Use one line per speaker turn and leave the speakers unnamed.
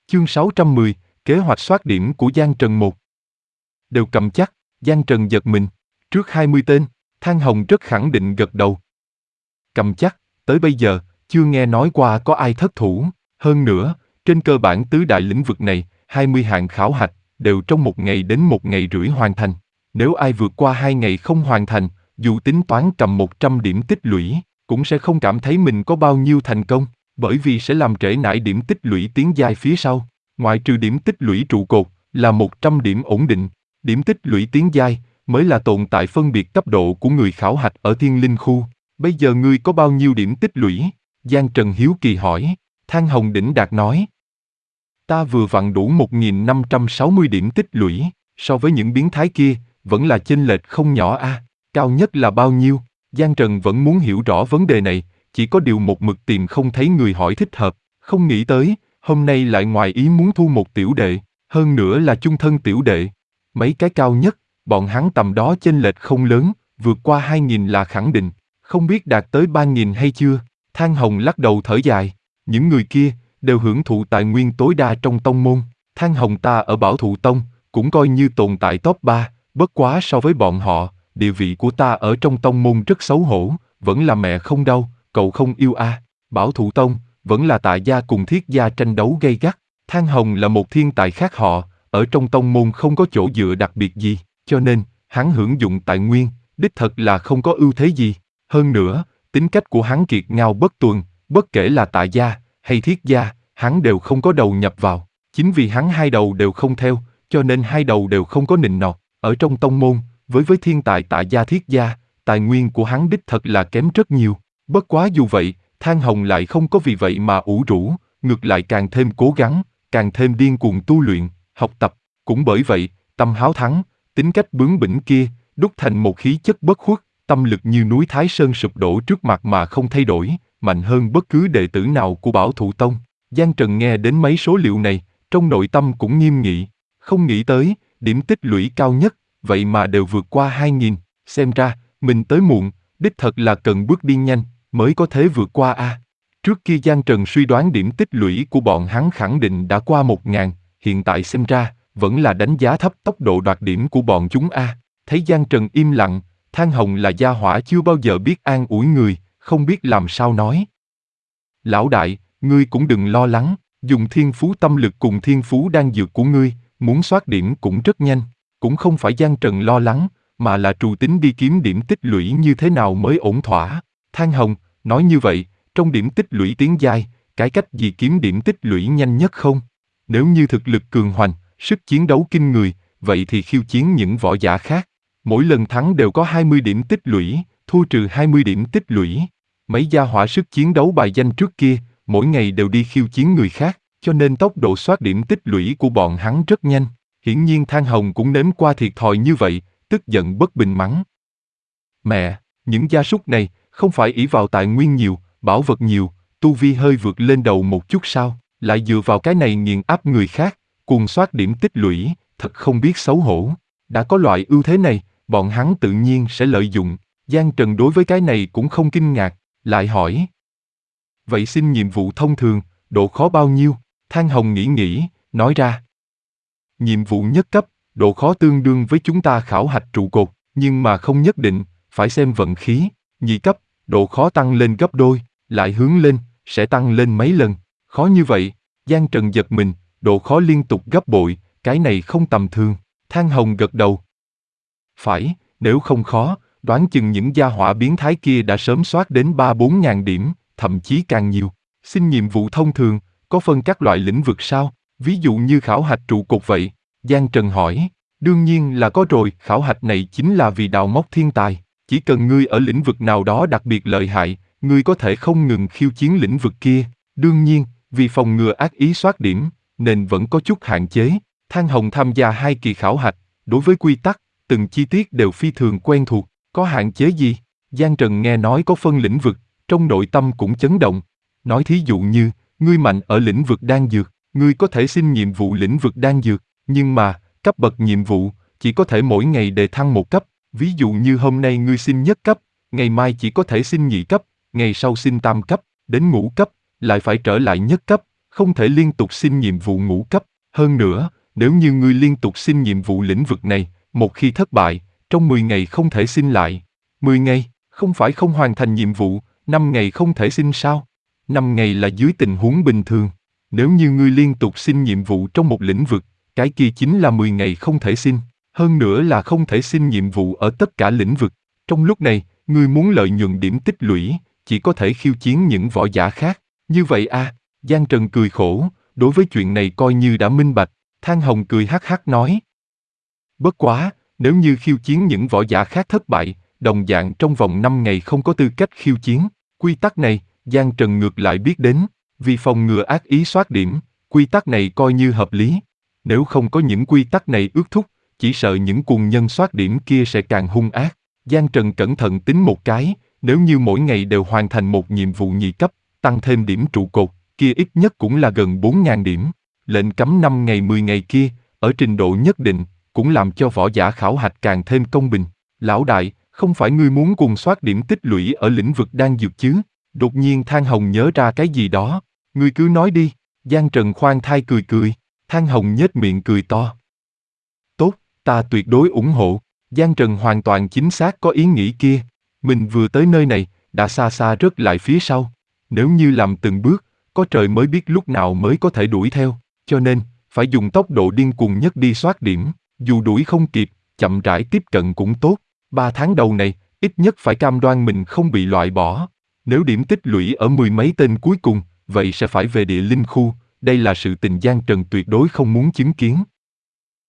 Chương 610, kế hoạch soát điểm của Giang Trần 1. Đều cầm chắc, Giang Trần giật mình. Trước 20 tên, Thang Hồng rất khẳng định gật đầu. Cầm chắc, tới bây giờ, chưa nghe nói qua có ai thất thủ. Hơn nữa, trên cơ bản tứ đại lĩnh vực này, 20 hạng khảo hạch, đều trong 1 ngày đến 1 ngày rưỡi hoàn thành. Nếu ai vượt qua 2 ngày không hoàn thành, dù tính toán cầm 100 điểm tích lũy, cũng sẽ không cảm thấy mình có bao nhiêu thành công, bởi vì sẽ làm trễ nải điểm tích lũy tiến giai phía sau. Ngoại trừ điểm tích lũy trụ cột, là 100 điểm ổn định, điểm tích lũy tiến giai, mới là tồn tại phân biệt cấp độ của người khảo hạch ở Thiên Linh Khu. Bây giờ ngươi có bao nhiêu điểm tích lũy? Giang Trần hiếu kỳ hỏi. Thang Hồng đỉnh đạt nói. Ta vừa vặn đủ 1560 điểm tích lũy, so với những biến thái kia, vẫn là chênh lệch không nhỏ a. Cao nhất là bao nhiêu? Giang Trần vẫn muốn hiểu rõ vấn đề này, chỉ có điều một mực tìm không thấy người hỏi thích hợp, không nghĩ tới, hôm nay lại ngoài ý muốn thu một tiểu đệ, hơn nữa là chung thân tiểu đệ. Mấy cái cao nhất, bọn hắn tầm đó chênh lệch không lớn, vượt qua 2000 là khẳng định, không biết đạt tới 3000 hay chưa. Thang Hồng lắc đầu thở dài, những người kia đều hưởng thụ tài nguyên tối đa trong tông môn. Thang Hồng ta ở Bảo Thụ Tông cũng coi như tồn tại top 3, bất quá so với bọn họ, địa vị của ta ở trong tông môn rất xấu hổ, vẫn là mẹ không đau, cậu không yêu a. Bảo Thụ Tông vẫn là Tạ gia cùng Thiết gia tranh đấu gay gắt. Thang Hồng là một thiên tài khác họ, ở trong tông môn không có chỗ dựa đặc biệt gì, cho nên hắn hưởng dụng tài nguyên, đích thật là không có ưu thế gì. Hơn nữa, tính cách của hắn kiệt ngao bất tuần, bất kể là Tạ gia hay Thiết gia, hắn đều không có đầu nhập vào. Chính vì hắn hai đầu đều không theo, cho nên hai đầu đều không có nịnh nọt. Ở trong tông môn, với thiên tài Tạ gia Thiết gia, tài nguyên của hắn đích thật là kém rất nhiều. Bất quá dù vậy, Thang Hồng lại không có vì vậy mà ủ rũ, ngược lại càng thêm cố gắng, càng thêm điên cuồng tu luyện, học tập. Cũng bởi vậy, tâm háo thắng, tính cách bướng bỉnh kia, đúc thành một khí chất bất khuất, tâm lực như núi Thái Sơn sụp đổ trước mặt mà không thay đổi, mạnh hơn bất cứ đệ tử nào của Bảo Thụ Tông. Giang Trần nghe đến mấy số liệu này, trong nội tâm cũng nghiêm nghị, không nghĩ tới, điểm tích lũy cao nhất, vậy mà đều vượt qua 2000, xem ra, mình tới muộn, đích thật là cần bước đi nhanh, mới có thể vượt qua a. Trước kia Giang Trần suy đoán điểm tích lũy của bọn hắn khẳng định đã qua 1000, hiện tại xem ra, vẫn là đánh giá thấp tốc độ đoạt điểm của bọn chúng a. Thấy Giang Trần im lặng, Thang Hồng là gia hỏa chưa bao giờ biết an ủi người, không biết làm sao nói. Lão đại, ngươi cũng đừng lo lắng, dùng thiên phú tâm lực cùng thiên phú đan dược của ngươi, muốn soát điểm cũng rất nhanh. Cũng không phải Giang Trần lo lắng, mà là Trù Tính đi kiếm điểm tích lũy như thế nào mới ổn thỏa. Thang Hồng, nói như vậy, trong điểm tích lũy tiến giai, cái cách gì kiếm điểm tích lũy nhanh nhất không? Nếu như thực lực cường hoành, sức chiến đấu kinh người, vậy thì khiêu chiến những võ giả khác. Mỗi lần thắng đều có 20 điểm tích lũy, thua trừ 20 điểm tích lũy. Mấy gia hỏa sức chiến đấu bài danh trước kia, mỗi ngày đều đi khiêu chiến người khác, cho nên tốc độ soát điểm tích lũy của bọn hắn rất nhanh. Hiển nhiên Thang Hồng cũng nếm qua thiệt thòi như vậy, tức giận bất bình mắng. Mẹ, những gia súc này, không phải ỷ vào tài nguyên nhiều, bảo vật nhiều, tu vi hơi vượt lên đầu một chút sao, lại dựa vào cái này nghiền áp người khác, cuồng soát điểm tích lũy, thật không biết xấu hổ. Đã có loại ưu thế này, bọn hắn tự nhiên sẽ lợi dụng. Giang Trần đối với cái này cũng không kinh ngạc, lại hỏi. Vậy xin nhiệm vụ thông thường, độ khó bao nhiêu? Thang Hồng nghĩ, nói ra. Nhiệm vụ nhất cấp, độ khó tương đương với chúng ta khảo hạch trụ cột, nhưng mà không nhất định, phải xem vận khí. Nhị cấp, độ khó tăng lên gấp đôi, lại hướng lên, sẽ tăng lên mấy lần. Khó như vậy, Giang Trần giật mình, độ khó liên tục gấp bội, cái này không tầm thường. Thang Hồng gật đầu. Phải, nếu không khó, đoán chừng những gia hỏa biến thái kia đã sớm soát đến 3-4 ngàn điểm, thậm chí càng nhiều. Xin nhiệm vụ thông thường, có phân các loại lĩnh vực sao? Ví dụ như khảo hạch trụ cột vậy. Giang Trần hỏi. Đương nhiên là có rồi, khảo hạch này chính là vì đào móc thiên tài. Chỉ cần ngươi ở lĩnh vực nào đó đặc biệt lợi hại, ngươi có thể không ngừng khiêu chiến lĩnh vực kia. Đương nhiên, vì phòng ngừa ác ý soát điểm, nên vẫn có chút hạn chế. Thang Hồng tham gia 2 kỳ khảo hạch, đối với quy tắc, từng chi tiết đều phi thường quen thuộc. Có hạn chế gì? Giang Trần nghe nói có phân lĩnh vực, trong nội tâm cũng chấn động. Nói thí dụ như, ngươi mạnh ở lĩnh vực đan dược, ngươi có thể xin nhiệm vụ lĩnh vực đan dược, nhưng mà, cấp bậc nhiệm vụ, chỉ có thể mỗi ngày đề thăng 1 cấp. Ví dụ như hôm nay ngươi xin nhất cấp, ngày mai chỉ có thể xin nhị cấp, ngày sau xin tam cấp, đến ngũ cấp, lại phải trở lại nhất cấp, không thể liên tục xin nhiệm vụ ngũ cấp. Hơn nữa, nếu như ngươi liên tục xin nhiệm vụ lĩnh vực này, một khi thất bại, trong 10 ngày không thể xin lại. 10 ngày, không phải không hoàn thành nhiệm vụ, 5 ngày không thể xin sao? 5 ngày là dưới tình huống bình thường. Nếu như ngươi liên tục xin nhiệm vụ trong một lĩnh vực, cái kia chính là 10 ngày không thể xin. Hơn nữa là không thể xin nhiệm vụ ở tất cả lĩnh vực. Trong lúc này, ngươi muốn lợi nhuận điểm tích lũy, chỉ có thể khiêu chiến những võ giả khác. Như vậy à? Giang Trần cười khổ, đối với chuyện này coi như đã minh bạch. Thang Hồng cười hắc hắc nói. Bất quá, nếu như khiêu chiến những võ giả khác thất bại, đồng dạng trong vòng 5 ngày không có tư cách khiêu chiến. Quy tắc này, Giang Trần ngược lại biết đến, vì phòng ngừa ác ý soát điểm, quy tắc này coi như hợp lý. Nếu không có những quy tắc này ước thúc, chỉ sợ những cuồng nhân soát điểm kia sẽ càng hung ác. Giang Trần cẩn thận tính một cái, nếu như mỗi ngày đều hoàn thành một nhiệm vụ nhị cấp, tăng thêm điểm trụ cột, kia ít nhất cũng là gần 4.000 điểm. Lệnh cấm 5 ngày 10 ngày kia, ở trình độ nhất định, cũng làm cho võ giả khảo hạch càng thêm công bình. Lão đại, không phải ngươi muốn cùng soát điểm tích lũy ở lĩnh vực đan dược chứ? Đột nhiên Thang Hồng nhớ ra cái gì đó. Ngươi cứ nói đi. Giang Trần khoan thai cười cười. Thang Hồng nhếch miệng cười to. Tốt, ta tuyệt đối ủng hộ. Giang Trần hoàn toàn chính xác có ý nghĩ kia. Mình vừa tới nơi này, đã xa xa rớt lại phía sau. Nếu như làm từng bước, có trời mới biết lúc nào mới có thể đuổi theo. Cho nên, phải dùng tốc độ điên cuồng nhất đi soát điểm. Dù đuổi không kịp, chậm rãi tiếp cận cũng tốt. 3 tháng đầu này, ít nhất phải cam đoan mình không bị loại bỏ. Nếu điểm tích lũy ở 10 mấy tên cuối cùng, vậy sẽ phải về địa linh khu. Đây là sự tình Giang Trần tuyệt đối không muốn chứng kiến.